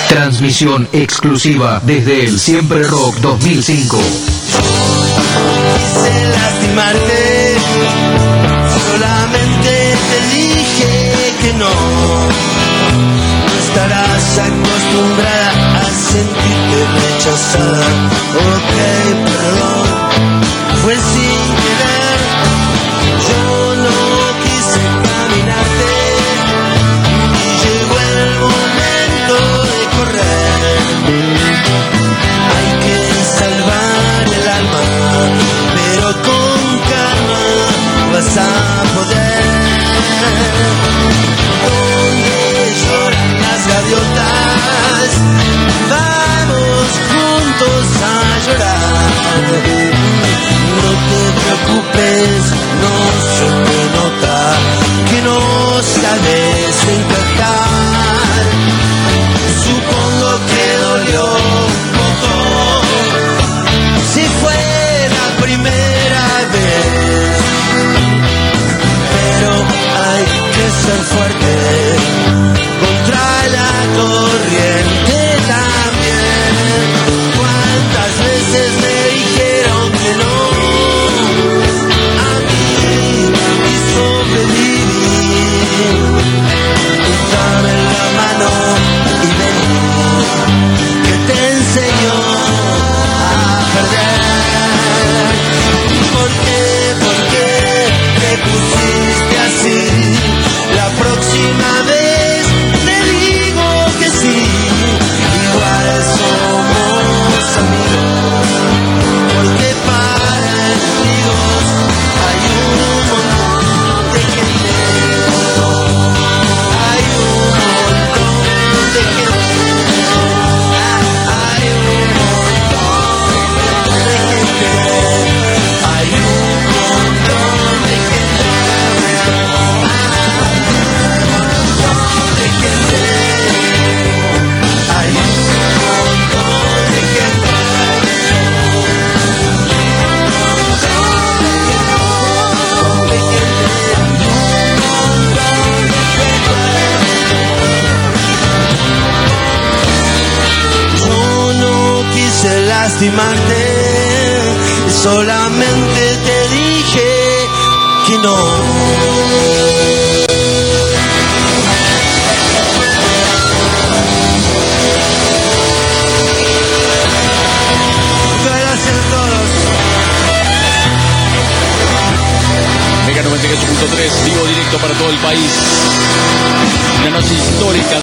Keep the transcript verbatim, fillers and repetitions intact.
Transmisión exclusiva desde el Siempre Rock dos mil cinco. Quise lastimarte, solamente te dije que no. No estarás acostumbrada a sentirte rechazada. Ok, perdón, fue sin querer. Yo no quise caminarte y llegó el momento de correr. Hay que salvar el alma, pero con calma vas a poder. Donde lloran las gaviotas, vamos juntos a llorar. No te preocupes, no se te nota que no sabes encantar. Supongo que dolió un poco, si fue la primera vez, pero hay que ser fuerte contra la corriente también. ¿Cuántas veces me dijeron que no a mí y sobreviví? Dame la mano y ven, que te enseño a perder. ¿Por qué, por qué te pusiste así? La próxima vez te digo que sí. Igual somos amigos, porque para enemigos hay un montón de gente. Hay un montón de gente. Hay un montón de gente. Hay un montón de gente. Hay un montón de gente. Yo no quise lastimarte, solamente te dije que no. Gracias a todos. Mega noventa y ocho punto tres, vivo directo para todo el país. Una noche histórica.